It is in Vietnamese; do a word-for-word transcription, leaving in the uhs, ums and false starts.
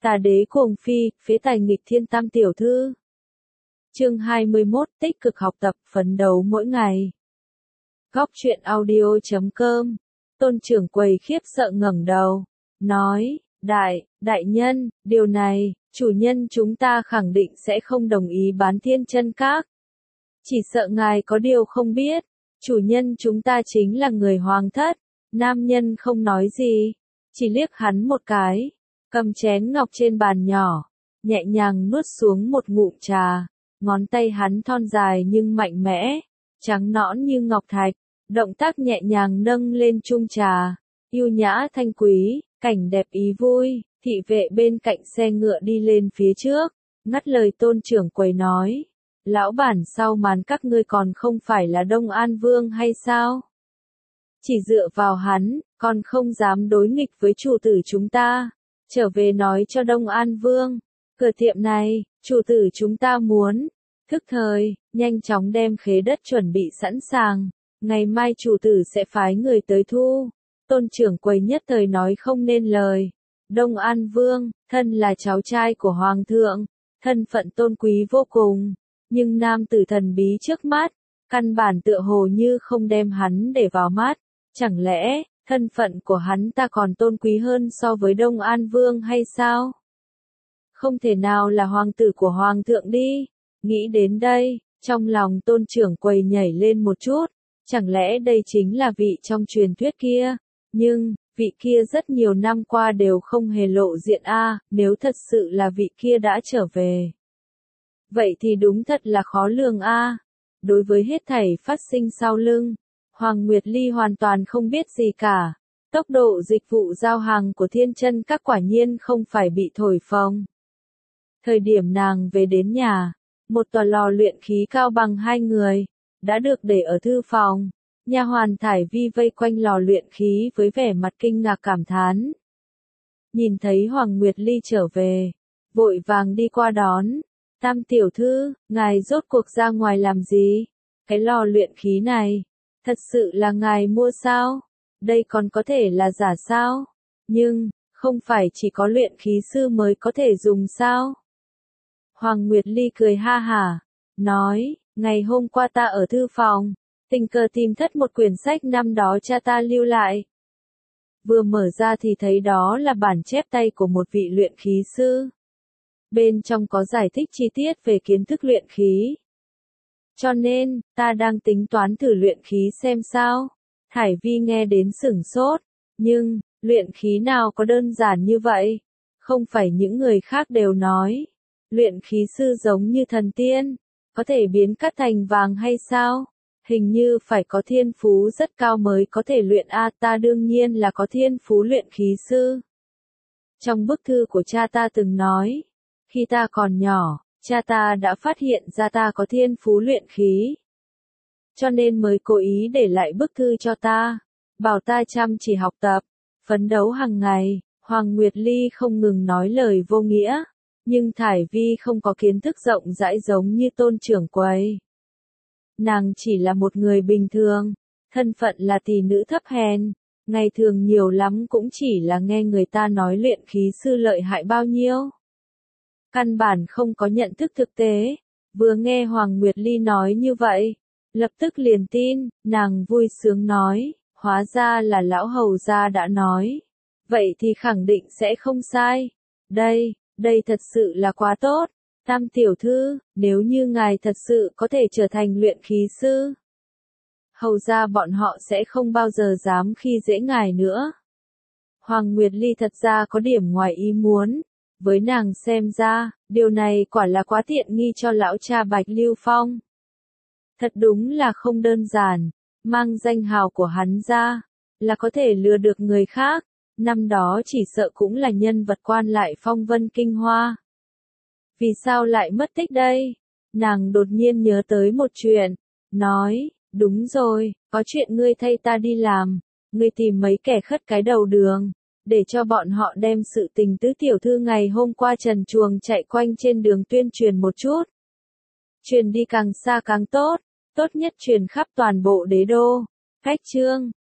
Tà đế cuồng phi, phế tài nghịch thiên tam tiểu thư. Chương hai mươi mốt, tích cực học tập, phấn đấu mỗi ngày. Góc truyện audio chấm com. Tôn trưởng quầy khiếp sợ ngẩng đầu, nói, đại, đại nhân, điều này, chủ nhân chúng ta khẳng định sẽ không đồng ý bán Thiên Chân Các. Chỉ sợ ngài có điều không biết, chủ nhân chúng ta chính là người hoàng thất. Nam nhân không nói gì, chỉ liếc hắn một cái, cầm chén ngọc trên bàn nhỏ, nhẹ nhàng nuốt xuống một ngụm trà, ngón tay hắn thon dài nhưng mạnh mẽ, trắng nõn như ngọc thạch, động tác nhẹ nhàng nâng lên chung trà, yêu nhã thanh quý, cảnh đẹp ý vui. Thị vệ bên cạnh xe ngựa đi lên phía trước, ngắt lời tôn trưởng quầy nói, lão bản sau màn các ngươi còn không phải là Đông An Vương hay sao? Chỉ dựa vào hắn, còn không dám đối nghịch với chủ tử chúng ta. Trở về nói cho Đông An Vương, cửa tiệm này, chủ tử chúng ta muốn, thức thời, nhanh chóng đem khế đất chuẩn bị sẵn sàng, ngày mai chủ tử sẽ phái người tới thu. Tôn trưởng quầy nhất thời nói không nên lời. Đông An Vương, thân là cháu trai của Hoàng thượng, thân phận tôn quý vô cùng, nhưng nam tử thần bí trước mắt, căn bản tựa hồ như không đem hắn để vào mắt. Chẳng lẽ, thân phận của hắn ta còn tôn quý hơn so với Đông An Vương hay sao? Không thể nào là hoàng tử của Hoàng thượng đi. Nghĩ đến đây, trong lòng tôn trưởng quầy nhảy lên một chút. Chẳng lẽ đây chính là vị trong truyền thuyết kia? Nhưng, vị kia rất nhiều năm qua đều không hề lộ diện a, nếu thật sự là vị kia đã trở về. Vậy thì đúng thật là khó lường a. Đối với hết thảy phát sinh sau lưng, Hoàng Nguyệt Ly hoàn toàn không biết gì cả. Tốc độ dịch vụ giao hàng của Thiên Chân Các quả nhiên không phải bị thổi phồng. Thời điểm nàng về đến nhà, một tòa lò luyện khí cao bằng hai người, đã được để ở thư phòng. Nha hoàn Thải Vi vây quanh lò luyện khí với vẻ mặt kinh ngạc cảm thán. Nhìn thấy Hoàng Nguyệt Ly trở về, vội vàng đi qua đón. Tam tiểu thư, ngài rốt cuộc ra ngoài làm gì? Cái lò luyện khí này, thật sự là ngài mua sao? Đây còn có thể là giả sao? Nhưng, không phải chỉ có luyện khí sư mới có thể dùng sao? Hoàng Nguyệt Ly cười ha hả, nói, ngày hôm qua ta ở thư phòng, tình cờ tìm thất một quyển sách năm đó cha ta lưu lại. Vừa mở ra thì thấy đó là bản chép tay của một vị luyện khí sư. Bên trong có giải thích chi tiết về kiến thức luyện khí. Cho nên, ta đang tính toán thử luyện khí xem sao. Thải Vi nghe đến sửng sốt, nhưng, luyện khí nào có đơn giản như vậy? Không phải những người khác đều nói, luyện khí sư giống như thần tiên, có thể biến cát thành vàng hay sao? Hình như phải có thiên phú rất cao mới có thể luyện a, ta đương nhiên là có thiên phú luyện khí sư. Trong bức thư của cha ta từng nói, khi ta còn nhỏ, cha ta đã phát hiện ra ta có thiên phú luyện khí. Cho nên mới cố ý để lại bức thư cho ta, bảo ta chăm chỉ học tập, phấn đấu hàng ngày. Hoàng Nguyệt Ly không ngừng nói lời vô nghĩa, nhưng Thải Vi không có kiến thức rộng rãi giống như tôn trưởng quầy. Nàng chỉ là một người bình thường, thân phận là tỷ nữ thấp hèn, ngày thường nhiều lắm cũng chỉ là nghe người ta nói luyện khí sư lợi hại bao nhiêu. Căn bản không có nhận thức thực tế, vừa nghe Hoàng Nguyệt Ly nói như vậy, lập tức liền tin, nàng vui sướng nói, hóa ra là lão hầu gia đã nói, vậy thì khẳng định sẽ không sai. Đây, đây thật sự là quá tốt. Tam tiểu thư, nếu như ngài thật sự có thể trở thành luyện khí sư, hầu ra bọn họ sẽ không bao giờ dám khi dễ ngài nữa. Hoàng Nguyệt Ly thật ra có điểm ngoài ý muốn, với nàng xem ra, điều này quả là quá tiện nghi cho lão cha Bạch Lưu Phong. Thật đúng là không đơn giản, mang danh hào của hắn ra, là có thể lừa được người khác, năm đó chỉ sợ cũng là nhân vật quan lại phong vân kinh hoa. Vì sao lại mất tích đây? Nàng đột nhiên nhớ tới một chuyện, nói, đúng rồi, có chuyện ngươi thay ta đi làm, ngươi tìm mấy kẻ khất cái đầu đường, để cho bọn họ đem sự tình tứ tiểu thư ngày hôm qua trần truồng chạy quanh trên đường tuyên truyền một chút. Truyền đi càng xa càng tốt, tốt nhất truyền khắp toàn bộ đế đô. Cách chương,